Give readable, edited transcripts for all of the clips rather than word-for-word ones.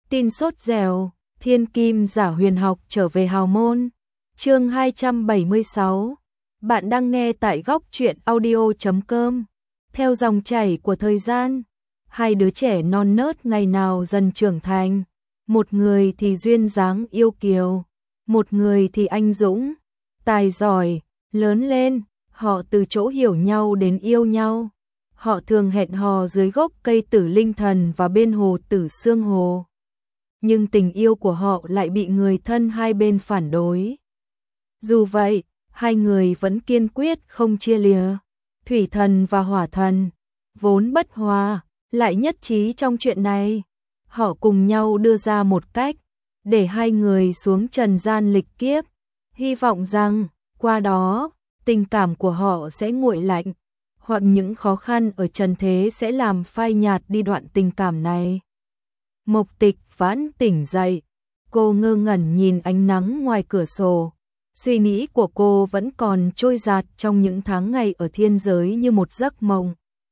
Tin sốt dẻo, thiên kim giả huyền học trở về hào môn. Chương 276. Bạn đang nghe tại góc truyện audio.com. Theo dòng chảy của thời gian, hai đứa trẻ non nớt ngày nào dần trưởng thành. Một người thì duyên dáng yêu kiều, một người thì anh dũng, tài giỏi. Lớn lên, họ từ chỗ hiểu nhau đến yêu nhau. Họ thường hẹn hò dưới gốc cây tử linh thần và bên hồ Tử Xương Hồ. Nhưng tình yêu của họ lại bị người thân hai bên phản đối. Dù vậy, hai người vẫn kiên quyết không chia lìa. Thủy thần và hỏa thần, vốn bất hòa, lại nhất trí trong chuyện này. Họ cùng nhau đưa ra một cách để hai người xuống trần gian lịch kiếp, hy vọng rằng qua đó tình cảm của họ sẽ nguội lạnh, hoặc những khó khăn ở trần thế sẽ làm phai nhạt đi đoạn tình cảm này. Mộc Tịch Vãn tỉnh dậy, cô ngơ ngẩn nhìn ánh nắng ngoài cửa sổ. Suy nghĩ của cô vẫn còn trôi dạt trong những tháng ngày ở thiên giới như một giấc mộng.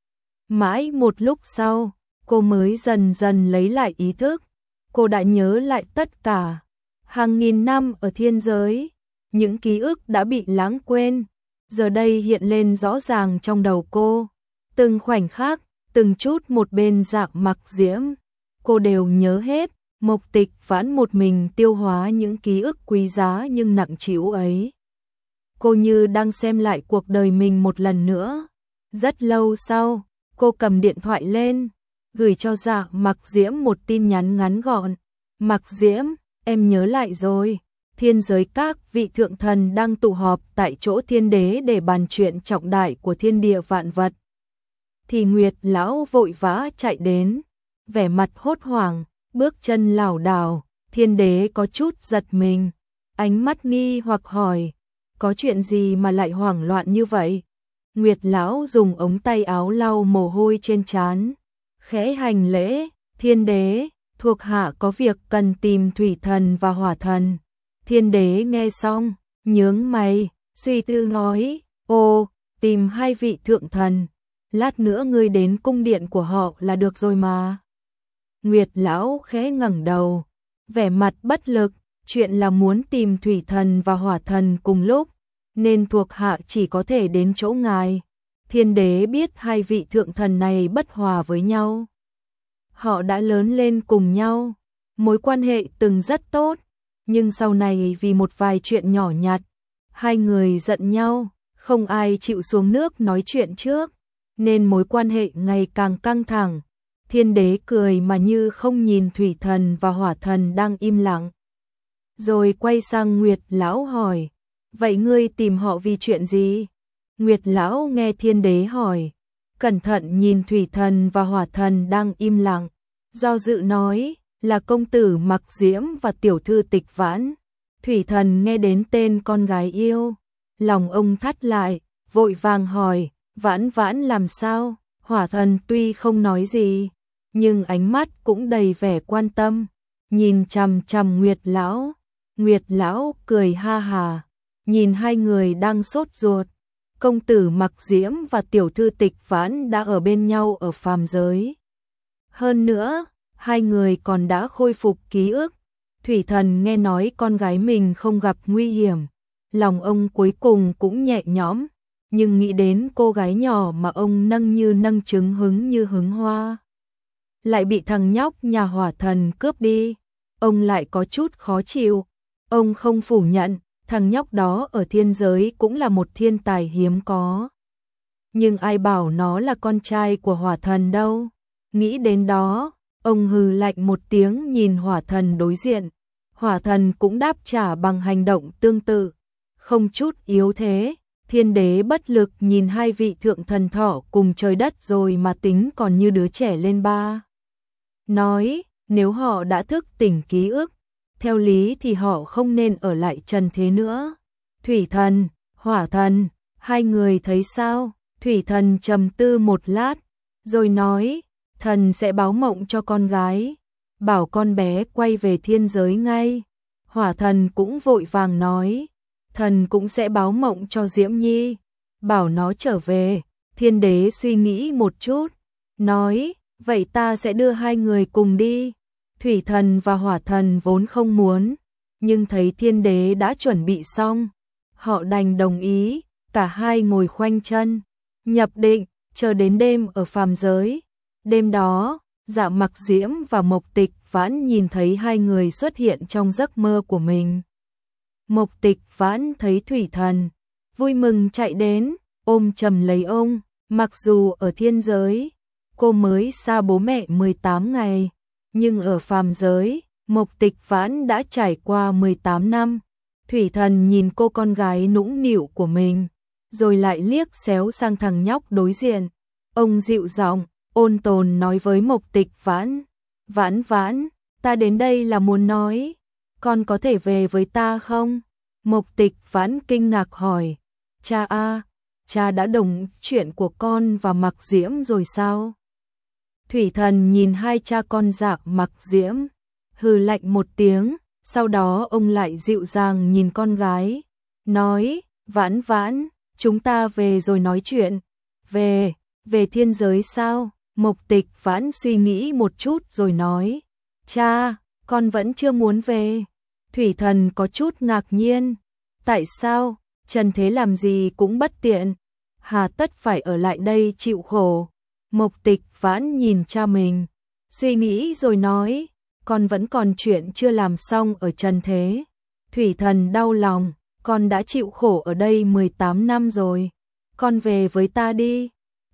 Mãi một lúc sau, cô mới dần dần lấy lại ý thức. Cô đã nhớ lại tất cả. Hàng nghìn năm ở thiên giới, những ký ức đã bị lãng quên, giờ đây hiện lên rõ ràng trong đầu cô. Từng khoảnh khắc, từng chút một bên Dạ Mặc Diễm, cô đều nhớ hết. Mộc Tịch Vãn một mình tiêu hóa những ký ức quý giá nhưng nặng trĩu ấy. Cô như đang xem lại cuộc đời mình một lần nữa. Rất lâu sau, cô cầm điện thoại lên, gửi cho Dạ Mặc Diễm một tin nhắn ngắn gọn. Mặc Diễm, em nhớ lại rồi. Thiên giới các vị thượng thần đang tụ họp tại chỗ thiên đế để bàn chuyện trọng đại của thiên địa vạn vật. Thì Nguyệt lão vội vã chạy đến, vẻ mặt hốt hoảng, bước chân lảo đảo. Thiên đế có chút giật mình, ánh mắt nghi hoặc hỏi, có chuyện gì mà lại hoảng loạn như vậy? Nguyệt lão dùng ống tay áo lau mồ hôi trên trán, khẽ hành lễ. Thiên đế, thuộc hạ có việc cần tìm thủy thần và hỏa thần. Thiên đế nghe xong, nhướng mày, suy tư nói, ồ, tìm hai vị thượng thần, lát nữa ngươi đến cung điện của họ là được rồi mà. Nguyệt lão khẽ ngẩng đầu, vẻ mặt bất lực, chuyện là muốn tìm thủy thần và hỏa thần cùng lúc, nên thuộc hạ chỉ có thể đến chỗ ngài. Thiên đế biết hai vị thượng thần này bất hòa với nhau. Họ đã lớn lên cùng nhau, mối quan hệ từng rất tốt, nhưng sau này vì một vài chuyện nhỏ nhặt, hai người giận nhau, không ai chịu xuống nước nói chuyện trước, nên mối quan hệ ngày càng căng thẳng. Thiên đế cười mà như không nhìn thủy thần và hỏa thần đang im lặng. Rồi quay sang Nguyệt lão hỏi, vậy ngươi tìm họ vì chuyện gì? Nguyệt lão nghe thiên đế hỏi, cẩn thận nhìn thủy thần và hỏa thần đang im lặng, do dự nói, là công tử Mặc Diễm và tiểu thư Tịch Vãn. Thủy thần nghe đến tên con gái yêu, lòng ông thắt lại, vội vàng hỏi, Vãn Vãn làm sao? Hỏa thần tuy không nói gì, nhưng ánh mắt cũng đầy vẻ quan tâm, nhìn chằm chằm Nguyệt lão. Nguyệt lão cười ha hà, nhìn hai người đang sốt ruột. Công tử Mặc Diễm và tiểu thư Tịch Vãn đã ở bên nhau ở phàm giới. Hơn nữa, hai người còn đã khôi phục ký ức. Thủy thần nghe nói con gái mình không gặp nguy hiểm, lòng ông cuối cùng cũng nhẹ nhõm, nhưng nghĩ đến cô gái nhỏ mà ông nâng như nâng trứng hứng như hứng hoa, lại bị thằng nhóc nhà hỏa thần cướp đi, ông lại có chút khó chịu. Ông không phủ nhận, thằng nhóc đó ở thiên giới cũng là một thiên tài hiếm có. Nhưng ai bảo nó là con trai của hỏa thần đâu. Nghĩ đến đó, ông hừ lạnh một tiếng nhìn hỏa thần đối diện. Hỏa thần cũng đáp trả bằng hành động tương tự, không chút yếu thế. Thiên đế bất lực nhìn hai vị thượng thần thọ cùng trời đất rồi mà tính còn như đứa trẻ lên ba. Nói, nếu họ đã thức tỉnh ký ức, theo lý thì họ không nên ở lại trần thế nữa. Thủy thần, hỏa thần, hai người thấy sao? Thủy thần trầm tư một lát, rồi nói, thần sẽ báo mộng cho con gái, bảo con bé quay về thiên giới ngay. Hỏa thần cũng vội vàng nói, thần cũng sẽ báo mộng cho Diễm Nhi, bảo nó trở về. Thiên đế suy nghĩ một chút, nói, vậy ta sẽ đưa hai người cùng đi. Thủy thần và hỏa thần vốn không muốn, nhưng thấy thiên đế đã chuẩn bị xong, họ đành đồng ý, cả hai ngồi khoanh chân, nhập định, chờ đến đêm ở phàm giới. Đêm đó, Dạ Mặc Diễm và Mộc Tịch Vãn nhìn thấy hai người xuất hiện trong giấc mơ của mình. Mộc Tịch Vãn thấy thủy thần, vui mừng chạy đến, ôm chầm lấy ông, mặc dù ở thiên giới, cô mới xa bố mẹ 18 ngày, nhưng ở phàm giới, Mộc Tịch Vãn đã trải qua 18 năm. Thủy thần nhìn cô con gái nũng nịu của mình, rồi lại liếc xéo sang thằng nhóc đối diện. Ông dịu giọng, ôn tồn nói với Mộc Tịch Vãn, Vãn Vãn, ta đến đây là muốn nói, con có thể về với ta không? Mộc Tịch Vãn kinh ngạc hỏi, cha đã đồng chuyện của con và Mặc Diễm rồi sao? Thủy thần nhìn hai cha con Dạ Mặc Diễm, hừ lạnh một tiếng, sau đó ông lại dịu dàng nhìn con gái, nói, Vãn Vãn, chúng ta về rồi nói chuyện. Về thiên giới sao? Mộc Tịch Vãn suy nghĩ một chút rồi nói, cha, con vẫn chưa muốn về. Thủy thần có chút ngạc nhiên, tại sao, trần thế làm gì cũng bất tiện, hà tất phải ở lại đây chịu khổ. Mộc Tịch Vãn nhìn cha mình, suy nghĩ rồi nói, con vẫn còn chuyện chưa làm xong ở trần thế. Thủy thần đau lòng, con đã chịu khổ ở đây 18 năm rồi, con về với ta đi.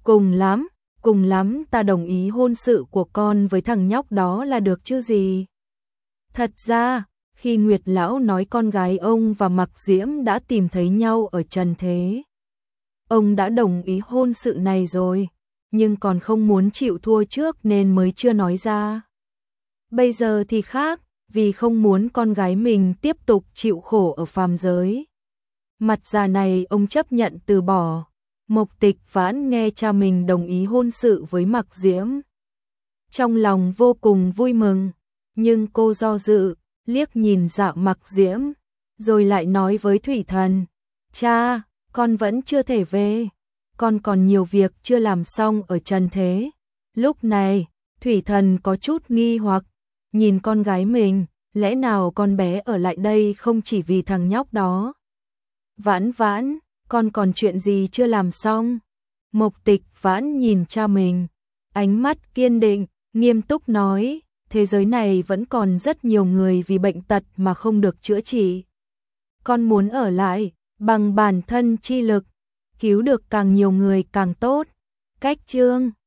Cùng lắm ta đồng ý hôn sự của con với thằng nhóc đó là được chứ gì. Thật ra, khi Nguyệt Lão nói con gái ông và Mặc Diễm đã tìm thấy nhau ở trần thế, ông đã đồng ý hôn sự này rồi, nhưng còn không muốn chịu thua trước nên mới chưa nói ra. Bây giờ thì khác, vì không muốn con gái mình tiếp tục chịu khổ ở phàm giới. Mặt già này ông chấp nhận từ bỏ. Mộc Tịch Vãn nghe cha mình đồng ý hôn sự với Mặc Diễm, trong lòng vô cùng vui mừng, nhưng cô do dự, liếc nhìn Dạ Mặc Diễm, rồi lại nói với thủy thần, cha, con vẫn chưa thể về, con còn nhiều việc chưa làm xong ở trần thế. Lúc này, thủy thần có chút nghi hoặc, nhìn con gái mình, lẽ nào con bé ở lại đây không chỉ vì thằng nhóc đó? Vãn Vãn, con còn chuyện gì chưa làm xong? Mộc Tịch Vãn nhìn cha mình, ánh mắt kiên định, nghiêm túc nói, thế giới này vẫn còn rất nhiều người vì bệnh tật mà không được chữa trị. Con muốn ở lại, bằng bản thân chi lực, cứu được càng nhiều người càng tốt. Cách chương